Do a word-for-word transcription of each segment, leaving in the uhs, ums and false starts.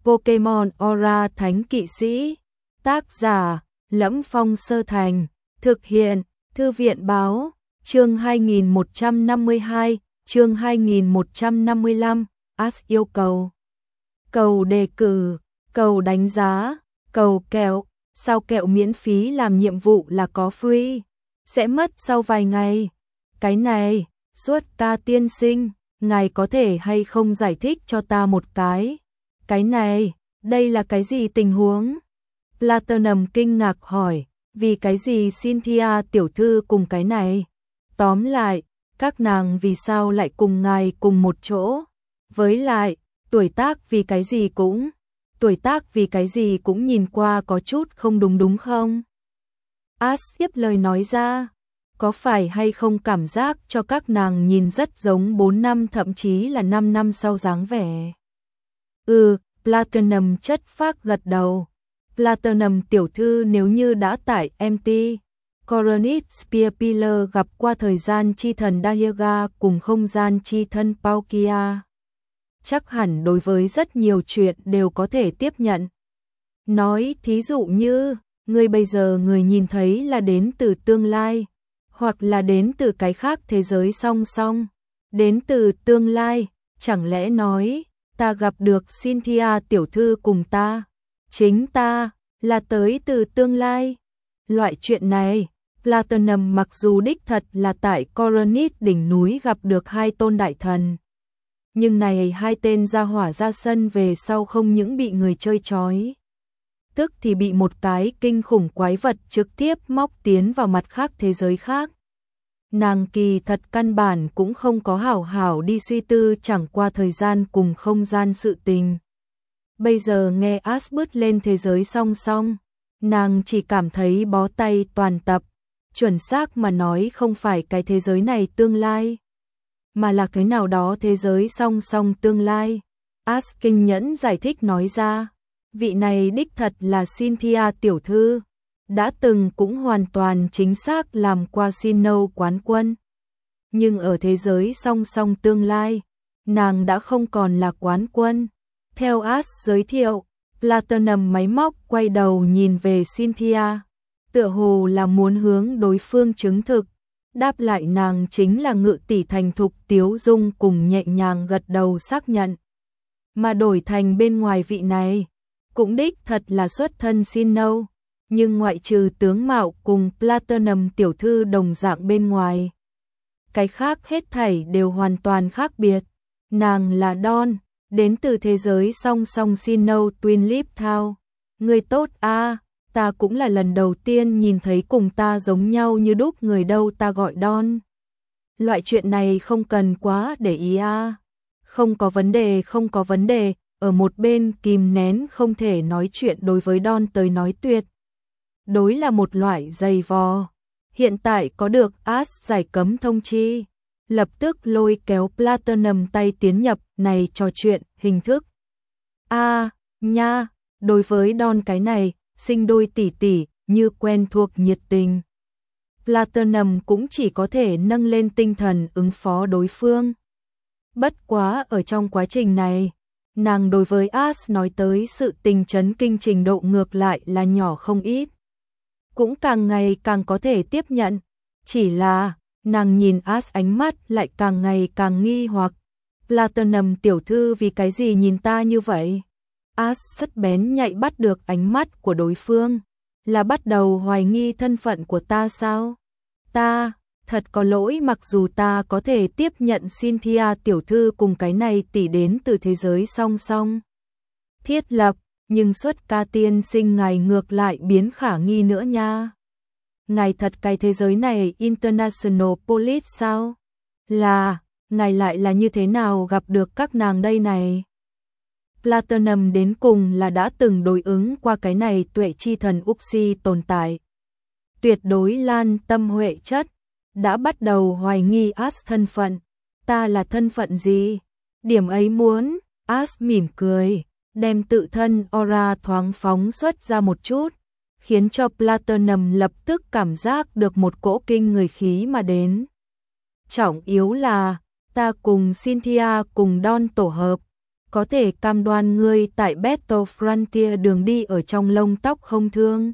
Pokemon Aura Thánh Kỵ Sĩ. Tác giả Lẫm Phong Sơ Thành. Thực hiện Thư viện Báo. Chương hai nghìn một trăm năm mươi hai, chương hai nghìn một trăm năm mươi lăm. Ash yêu cầu. Cầu đề cử, cầu đánh giá, cầu kẹo. Sao kẹo miễn phí làm nhiệm vụ là có free? Sẽ mất sau vài ngày. Cái này, Suốt Ta tiên sinh, ngài có thể hay không giải thích cho ta một cái? Cái này, đây là cái gì tình huống? Platinum kinh ngạc hỏi, vì cái gì Cynthia tiểu thư cùng cái này? Tóm lại, các nàng vì sao lại cùng ngài cùng một chỗ? Với lại, tuổi tác vì cái gì cũng, tuổi tác vì cái gì cũng nhìn qua có chút không đúng đúng không? Ash tiếp lời nói ra, có phải hay không cảm giác cho các nàng nhìn rất giống bốn năm thậm chí là năm năm sau dáng vẻ? Ừ, Platinum chất phác gật đầu. Platinum tiểu thư nếu như đã tại em tê Coronet Spear Pillar gặp qua thời gian chi thần Dahiga cùng không gian chi thân Palkia, chắc hẳn đối với rất nhiều chuyện đều có thể tiếp nhận. Nói thí dụ như, người bây giờ người nhìn thấy là đến từ tương lai, hoặc là đến từ cái khác thế giới song song, đến từ tương lai, chẳng lẽ nói, ta gặp được Cynthia tiểu thư cùng ta, chính ta, là tới từ tương lai. Loại chuyện này, Platinum mặc dù đích thật là tại Coronet đỉnh núi gặp được hai tôn đại thần, nhưng này hai tên ra hỏa ra sân về sau không những bị người chơi chói, tức thì bị một cái kinh khủng quái vật trực tiếp móc tiến vào mặt khác thế giới khác. Nàng kỳ thật căn bản cũng không có hảo hảo đi suy tư chẳng qua thời gian cùng không gian sự tình. Bây giờ nghe Ash bứt lên thế giới song song, nàng chỉ cảm thấy bó tay toàn tập, chuẩn xác mà nói không phải cái thế giới này tương lai, mà là cái nào đó thế giới song song tương lai. Ash kinh nhẫn giải thích nói ra, vị này đích thật là Cynthia tiểu thư, đã từng cũng hoàn toàn chính xác làm qua Sinnoh quán quân. Nhưng ở thế giới song song tương lai, nàng đã không còn là quán quân. Theo Ash giới thiệu, Platinum máy móc quay đầu nhìn về Cynthia, tựa hồ là muốn hướng đối phương chứng thực, đáp lại nàng chính là ngự tỷ thành thục tiếu dung cùng nhẹ nhàng gật đầu xác nhận. Mà đổi thành bên ngoài vị này, cũng đích thật là xuất thân Sinnoh, nhưng ngoại trừ tướng mạo cùng Platinum tiểu thư đồng dạng bên ngoài, cái khác hết thảy đều hoàn toàn khác biệt. Nàng là Dawn, đến từ thế giới song song Sinnoh Twin Leaf Town. Người tốt a, à, ta cũng là lần đầu tiên nhìn thấy cùng ta giống nhau như đúc người đâu, ta gọi Dawn. Loại chuyện này không cần quá để ý a. À. Không có vấn đề, không có vấn đề. Ở một bên kìm nén không thể nói chuyện đối với Dawn tới nói tuyệt đối là một loại dày vò. Hiện tại có được Ash giải cấm thông chi, lập tức lôi kéo Platinum tay tiến nhập này trò chuyện hình thức. A à, nha, đối với Dawn cái này, sinh đôi tỷ tỷ như quen thuộc nhiệt tình. Platinum cũng chỉ có thể nâng lên tinh thần ứng phó đối phương. Bất quá ở trong quá trình này, nàng đối với Ash nói tới sự tình chấn kinh trình độ ngược lại là nhỏ không ít. Cũng càng ngày càng có thể tiếp nhận, chỉ là nàng nhìn Ash ánh mắt lại càng ngày càng nghi hoặc. Platinum tiểu thư vì cái gì nhìn ta như vậy? Ash rất bén nhạy bắt được ánh mắt của đối phương, là bắt đầu hoài nghi thân phận của ta sao? Ta, thật có lỗi, mặc dù ta có thể tiếp nhận Cynthia tiểu thư cùng cái này tỷ đến từ thế giới song song thiết lập, nhưng Xuất Ca tiên sinh ngài ngược lại biến khả nghi nữa nha. Ngài thật cái thế giới này International Police sao? Là, ngài lại là như thế nào gặp được các nàng đây này? Platinum đến cùng là đã từng đối ứng qua cái này tuệ chi thần Uxie tồn tại. Tuyệt đối lan tâm huệ chất, đã bắt đầu hoài nghi Ash thân phận. Ta là thân phận gì? Điểm ấy muốn, Ash mỉm cười, đem tự thân aura thoáng phóng xuất ra một chút, khiến cho Platinum lập tức cảm giác được một cỗ kinh người khí mà đến. Trọng yếu là, ta cùng Cynthia cùng Dawn tổ hợp, có thể cam đoan ngươi tại Battle Frontier đường đi ở trong lông tóc không thương.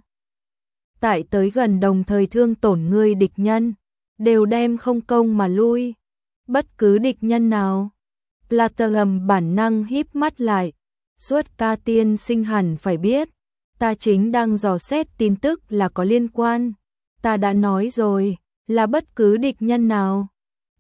Tại tới gần đồng thời thương tổn ngươi địch nhân, đều đem không công mà lui. Bất cứ địch nhân nào. Platinum bản năng híp mắt lại. Suốt ca tiên sinh hẳn phải biết. Ta chính đang dò xét tin tức là có liên quan. Ta đã nói rồi, là bất cứ địch nhân nào.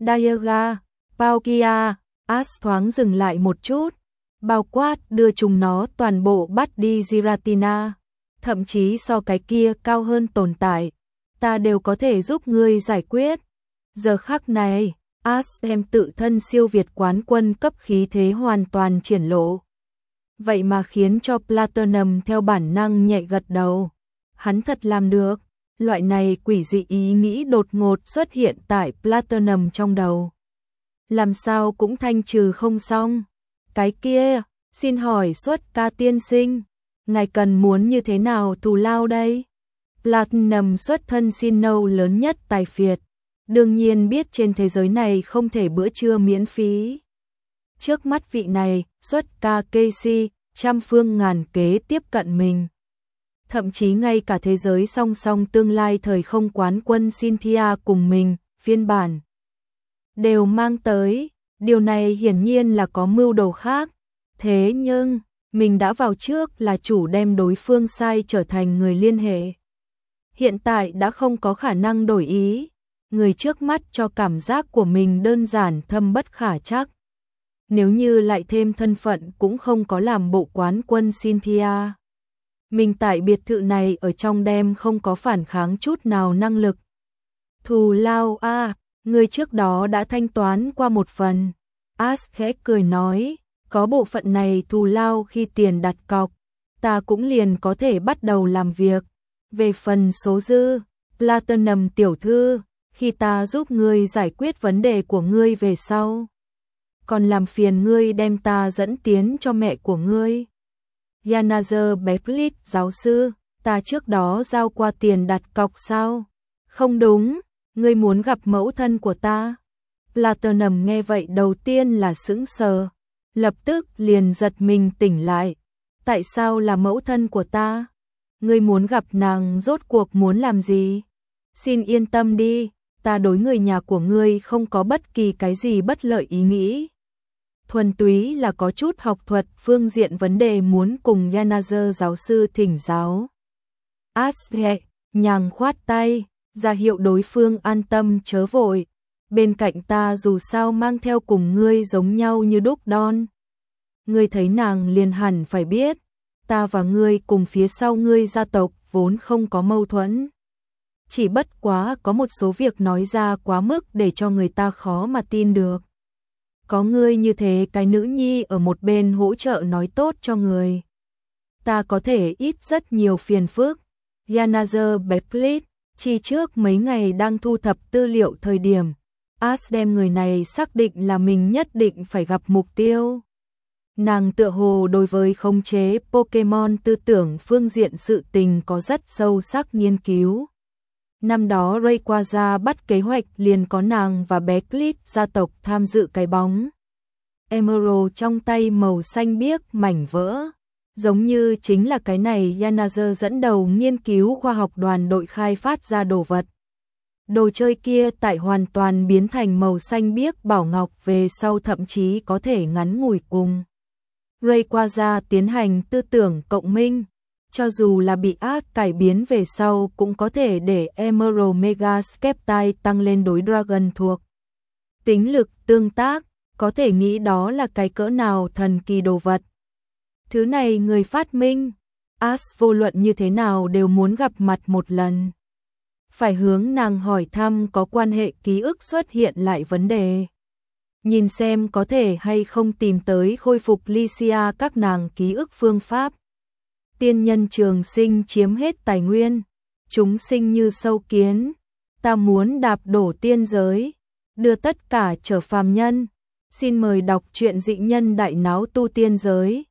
Diaga, Palkia, As thoáng dừng lại một chút. Bao quát đưa chúng nó toàn bộ bắt đi Giratina. Thậm chí so cái kia cao hơn tồn tại. Ta đều có thể giúp ngươi giải quyết. Giờ khắc này, As đem tự thân siêu việt quán quân cấp khí thế hoàn toàn triển lộ. Vậy mà khiến cho Platinum theo bản năng nhẹ gật đầu. Hắn thật làm được. Loại này quỷ dị ý nghĩ đột ngột xuất hiện tại Platinum trong đầu. Làm sao cũng thanh trừ không xong. Cái kia, xin hỏi xuất ca tiên sinh, ngài cần muốn như thế nào thù lao đây? Platinum xuất thân xin nâu lớn nhất tài phiệt. Đương nhiên biết trên thế giới này không thể bữa trưa miễn phí. Trước mắt vị này, xuất ca Casey, trăm phương ngàn kế tiếp cận mình. Thậm chí ngay cả thế giới song song tương lai thời không quán quân Cynthia cùng mình, phiên bản, đều mang tới. Điều này hiển nhiên là có mưu đồ khác. Thế nhưng, mình đã vào trước là chủ đem đối phương sai trở thành người liên hệ. Hiện tại đã không có khả năng đổi ý. Người trước mắt cho cảm giác của mình đơn giản thâm bất khả trắc. Nếu như lại thêm thân phận cũng không có làm bộ quán quân Cynthia. Mình tại biệt thự này ở trong đêm không có phản kháng chút nào năng lực. Thù lao a, à, người trước đó đã thanh toán qua một phần. As khẽ cười nói, có bộ phận này thù lao khi tiền đặt cọc, ta cũng liền có thể bắt đầu làm việc. Về phần số dư, Platinum tiểu thư, khi ta giúp ngươi giải quyết vấn đề của ngươi về sau, còn làm phiền ngươi đem ta dẫn tiến cho mẹ của ngươi. Yanazer Beckley, giáo sư, ta trước đó giao qua tiền đặt cọc sao? Không đúng, ngươi muốn gặp mẫu thân của ta. Platinum nghe vậy đầu tiên là sững sờ, lập tức liền giật mình tỉnh lại. Tại sao là mẫu thân của ta? Ngươi muốn gặp nàng rốt cuộc muốn làm gì? Xin yên tâm đi, ta đối người nhà của ngươi không có bất kỳ cái gì bất lợi ý nghĩ. Thuần túy là có chút học thuật phương diện vấn đề muốn cùng Yanazer giáo sư thỉnh giáo. Ashe, nhàng khoát tay, ra hiệu đối phương an tâm chớ vội. Bên cạnh ta dù sao mang theo cùng ngươi giống nhau như đúc đon. Ngươi thấy nàng liền hẳn phải biết, ta và ngươi cùng phía sau ngươi gia tộc vốn không có mâu thuẫn. Chỉ bất quá có một số việc nói ra quá mức để cho người ta khó mà tin được. Có ngươi như thế cái nữ nhi ở một bên hỗ trợ nói tốt cho người. Ta có thể ít rất nhiều phiền phức. Yanazer Beckley, chi trước mấy ngày đang thu thập tư liệu thời điểm, As đem người này xác định là mình nhất định phải gặp mục tiêu. Nàng tựa hồ đối với khống chế Pokemon tư tưởng phương diện sự tình có rất sâu sắc nghiên cứu. Năm đó Rayquaza bắt kế hoạch liền có nàng và Beckley gia tộc tham dự cái bóng Emerald trong tay màu xanh biếc mảnh vỡ. Giống như chính là cái này Yanazer dẫn đầu nghiên cứu khoa học đoàn đội khai phát ra đồ vật. Đồ chơi kia tại hoàn toàn biến thành màu xanh biếc bảo ngọc về sau thậm chí có thể ngắn ngủi cùng Rayquaza tiến hành tư tưởng cộng minh. Cho dù là bị ác cải biến về sau cũng có thể để Emerald Mega Skeptile tăng lên đối Dragon thuộc tính lực tương tác, có thể nghĩ đó là cái cỡ nào thần kỳ đồ vật. Thứ này người phát minh, As vô luận như thế nào đều muốn gặp mặt một lần. Phải hướng nàng hỏi thăm có quan hệ ký ức xuất hiện lại vấn đề. Nhìn xem có thể hay không tìm tới khôi phục Lycia các nàng ký ức phương pháp. Tiên nhân trường sinh chiếm hết tài nguyên, chúng sinh như sâu kiến, ta muốn đạp đổ tiên giới, đưa tất cả trở phàm nhân. Xin mời đọc truyện dị nhân đại náo tu tiên giới.